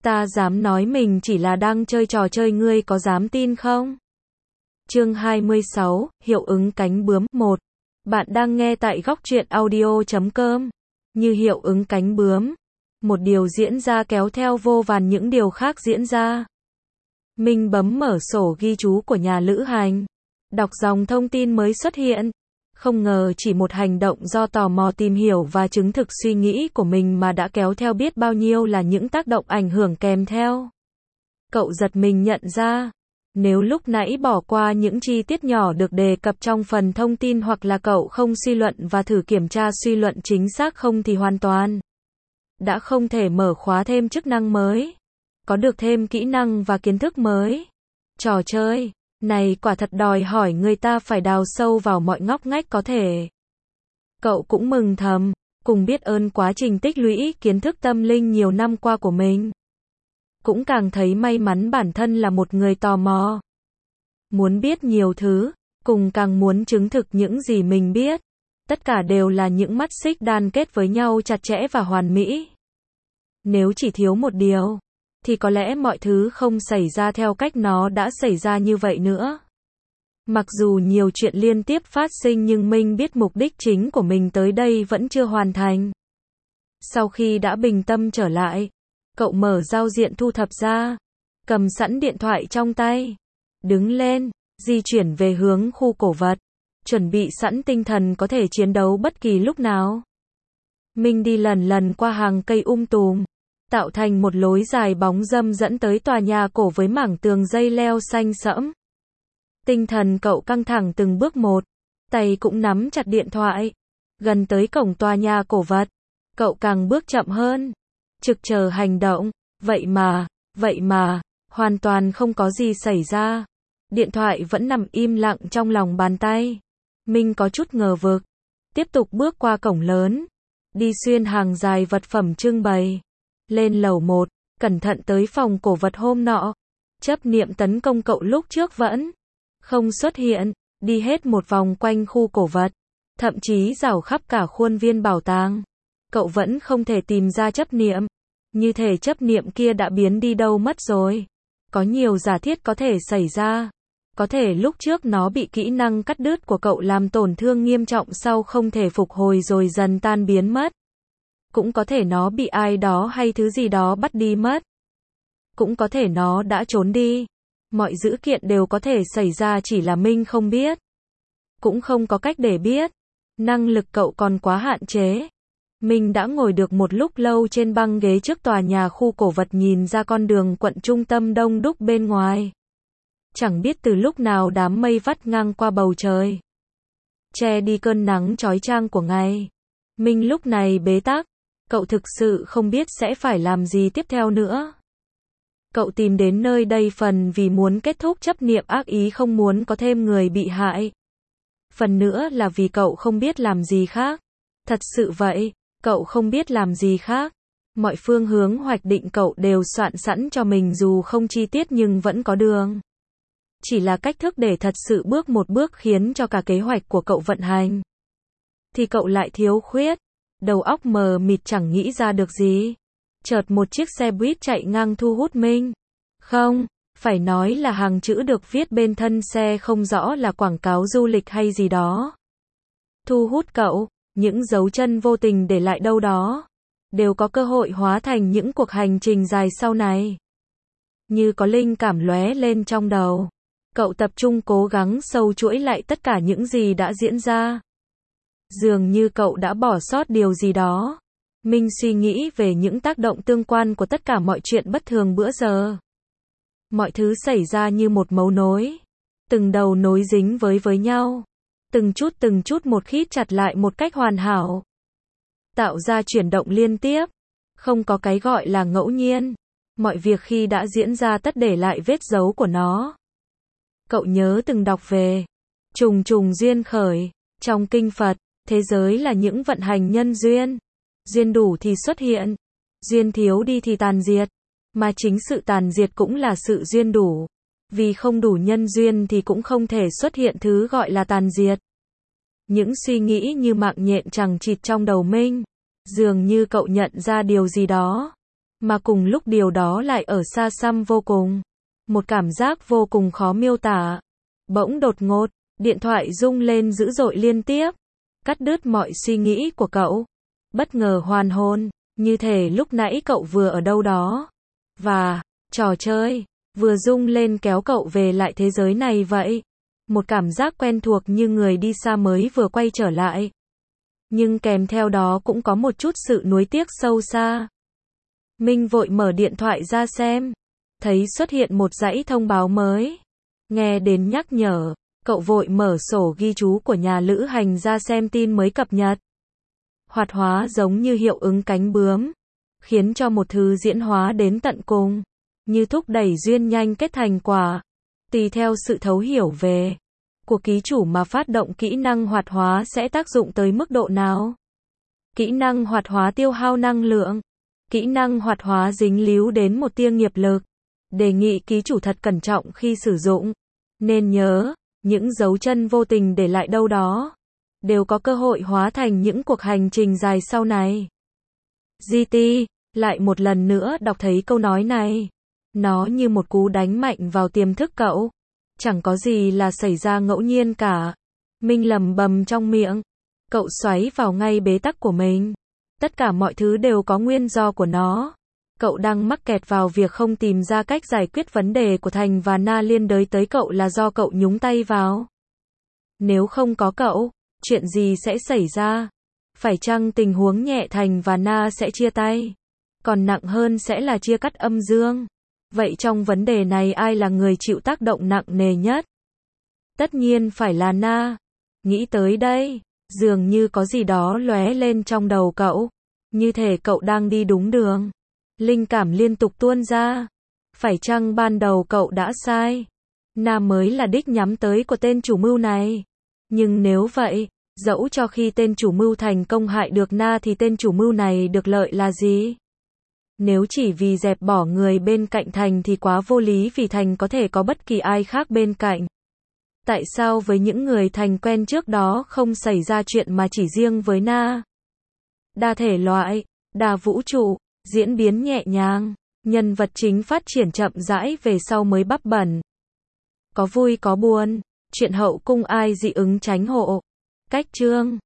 Ta dám nói mình chỉ là đang chơi trò chơi, ngươi có dám tin không? Chương 26, hiệu ứng cánh bướm 1. Bạn đang nghe tại góc truyện audio.com. Như hiệu ứng cánh bướm, một điều diễn ra kéo theo vô vàn những điều khác diễn ra. Minh bấm mở sổ ghi chú của nhà lữ hành, đọc dòng thông tin mới xuất hiện. Không ngờ chỉ một hành động do tò mò tìm hiểu và chứng thực suy nghĩ của mình mà đã kéo theo biết bao nhiêu là những tác động ảnh hưởng kèm theo. Cậu giật mình nhận ra, nếu lúc nãy bỏ qua những chi tiết nhỏ được đề cập trong phần thông tin, hoặc là cậu không suy luận và thử kiểm tra suy luận chính xác không, thì hoàn toàn đã không thể mở khóa thêm chức năng mới, có được thêm kỹ năng và kiến thức mới. Trò chơi này quả thật đòi hỏi người ta phải đào sâu vào mọi ngóc ngách có thể. Cậu cũng mừng thầm, cùng biết ơn quá trình tích lũy kiến thức tâm linh nhiều năm qua của mình. Cũng càng thấy may mắn bản thân là một người tò mò, muốn biết nhiều thứ, cùng càng muốn chứng thực những gì mình biết. Tất cả đều là những mắt xích đan kết với nhau chặt chẽ và hoàn mỹ. Nếu chỉ thiếu một điều, thì có lẽ mọi thứ không xảy ra theo cách nó đã xảy ra như vậy nữa. Mặc dù nhiều chuyện liên tiếp phát sinh, nhưng Minh biết mục đích chính của mình tới đây vẫn chưa hoàn thành. Sau khi đã bình tâm trở lại, cậu mở giao diện thu thập ra, cầm sẵn điện thoại trong tay, đứng lên, di chuyển về hướng khu cổ vật, chuẩn bị sẵn tinh thần có thể chiến đấu bất kỳ lúc nào. Minh đi lần lần qua hàng cây tùm, tạo thành một lối dài bóng râm dẫn tới tòa nhà cổ với mảng tường dây leo xanh sẫm. Tinh thần cậu căng thẳng từng bước một, tay cũng nắm chặt điện thoại. Gần tới cổng tòa nhà cổ vật, cậu càng bước chậm hơn, trực chờ hành động. Vậy mà, hoàn toàn không có gì xảy ra. Điện thoại vẫn nằm im lặng trong lòng bàn tay. Minh có chút ngờ vực, tiếp tục bước qua cổng lớn, đi xuyên hàng dài vật phẩm trưng bày, lên lầu 1, cẩn thận tới phòng cổ vật hôm nọ. Chấp niệm tấn công cậu lúc trước vẫn không xuất hiện, đi hết một vòng quanh khu cổ vật, thậm chí rảo khắp cả khuôn viên bảo tàng. Cậu vẫn không thể tìm ra chấp niệm, như thể chấp niệm kia đã biến đi đâu mất rồi. Có nhiều giả thiết có thể xảy ra. Có thể lúc trước nó bị kỹ năng cắt đứt của cậu làm tổn thương nghiêm trọng, sau không thể phục hồi rồi dần tan biến mất. Cũng có thể nó bị ai đó hay thứ gì đó bắt đi mất. Cũng có thể nó đã trốn đi. Mọi dữ kiện đều có thể xảy ra, chỉ là Minh không biết. Cũng không có cách để biết. Năng lực cậu còn quá hạn chế. Minh đã ngồi được một lúc lâu trên băng ghế trước tòa nhà khu cổ vật, nhìn ra con đường quận trung tâm đông đúc bên ngoài. Chẳng biết từ lúc nào đám mây vắt ngang qua bầu trời, che đi cơn nắng chói chang của ngày. Minh lúc này bế tắc, cậu thực sự không biết sẽ phải làm gì tiếp theo nữa. Cậu tìm đến nơi đây phần vì muốn kết thúc chấp niệm ác ý, không muốn có thêm người bị hại. Phần nữa là vì cậu không biết làm gì khác. Thật sự vậy, cậu không biết làm gì khác. Mọi phương hướng hoạch định cậu đều soạn sẵn cho mình, dù không chi tiết nhưng vẫn có đường. Chỉ là cách thức để thật sự bước một bước khiến cho cả kế hoạch của cậu vận hành, thì cậu lại thiếu khuyết. Đầu óc mờ mịt chẳng nghĩ ra được gì. Chợt một chiếc xe buýt chạy ngang thu hút Minh. Không, phải nói là hàng chữ được viết bên thân xe, không rõ là quảng cáo du lịch hay gì đó. Thu hút cậu, những dấu chân vô tình để lại đâu đó, đều có cơ hội hóa thành những cuộc hành trình dài sau này. Như có linh cảm lóe lên trong đầu, cậu tập trung cố gắng sâu chuỗi lại tất cả những gì đã diễn ra. Dường như cậu đã bỏ sót điều gì đó. Minh suy nghĩ về những tác động tương quan của tất cả mọi chuyện bất thường bữa giờ. Mọi thứ xảy ra như một mấu nối, từng đầu nối dính với nhau, từng chút một khít chặt lại một cách hoàn hảo, tạo ra chuyển động liên tiếp. Không có cái gọi là ngẫu nhiên. Mọi việc khi đã diễn ra tất để lại vết dấu của nó. Cậu nhớ từng đọc về trùng trùng duyên khởi trong kinh Phật. Thế giới là những vận hành nhân duyên. Duyên đủ thì xuất hiện, duyên thiếu đi thì tàn diệt. Mà chính sự tàn diệt cũng là sự duyên đủ. Vì không đủ nhân duyên thì cũng không thể xuất hiện thứ gọi là tàn diệt. Những suy nghĩ như mạng nhện chằng chịt trong đầu Minh. Dường như cậu nhận ra điều gì đó. mà cùng lúc điều đó lại ở xa xăm vô cùng. Một cảm giác vô cùng khó miêu tả. Bỗng đột ngột, điện thoại rung lên dữ dội liên tiếp, cắt đứt mọi suy nghĩ của cậu. Bất ngờ hoàn hồn, như thể lúc nãy cậu vừa ở đâu đó. Và, trò chơi, vừa rung lên kéo cậu về lại thế giới này vậy. Một cảm giác quen thuộc như người đi xa mới vừa quay trở lại. Nhưng kèm theo đó cũng có một chút sự nuối tiếc sâu xa. Minh vội mở điện thoại ra xem. Thấy xuất hiện một dãy thông báo mới. Nghe đến nhắc nhở, cậu vội mở sổ ghi chú của nhà lữ hành ra xem tin mới cập nhật. Hoạt hóa giống như hiệu ứng cánh bướm, khiến cho một thứ diễn hóa đến tận cùng, như thúc đẩy duyên nhanh kết thành quả. Tùy theo sự thấu hiểu về của ký chủ mà phát động kỹ năng hoạt hóa sẽ tác dụng tới mức độ nào. Kỹ năng hoạt hóa tiêu hao năng lượng. Kỹ năng hoạt hóa dính líu đến một tia nghiệp lực. Đề nghị ký chủ thật cẩn trọng khi sử dụng. Nên nhớ, những dấu chân vô tình để lại đâu đó đều có cơ hội hóa thành những cuộc hành trình dài sau này. GT, lại một lần nữa đọc thấy câu nói này. Nó như một cú đánh mạnh vào tiềm thức cậu. Chẳng có gì là xảy ra ngẫu nhiên cả. Minh lẩm bẩm trong miệng. Cậu xoáy vào ngay bế tắc của mình. Tất cả mọi thứ đều có nguyên do của nó. Cậu đang mắc kẹt vào việc không tìm ra cách giải quyết vấn đề của Thành và Na liên đới tới cậu là do cậu nhúng tay vào. Nếu không có cậu, chuyện gì sẽ xảy ra? Phải chăng tình huống nhẹ Thành và Na sẽ chia tay? Còn nặng hơn sẽ là chia cắt âm dương. Vậy trong vấn đề này ai là người chịu tác động nặng nề nhất? Tất nhiên phải là Na. Nghĩ tới đây, dường như có gì đó lóe lên trong đầu cậu. Như thể cậu đang đi đúng đường. Linh cảm liên tục tuôn ra. Phải chăng ban đầu cậu đã sai? Na mới là đích nhắm tới của tên chủ mưu này. Nhưng nếu vậy, dẫu cho khi tên chủ mưu thành công hại được Na thì tên chủ mưu này được lợi là gì? Nếu chỉ vì dẹp bỏ người bên cạnh Thành thì quá vô lý vì Thành có thể có bất kỳ ai khác bên cạnh. Tại sao với những người Thành quen trước đó không xảy ra chuyện mà chỉ riêng với Na? Đa thể loại, đa vũ trụ, diễn biến nhẹ nhàng, nhân vật chính phát triển chậm rãi về sau mới bắp bẩn. Có vui có buồn, chuyện hậu cung ai dị ứng tránh hộ. Cách chương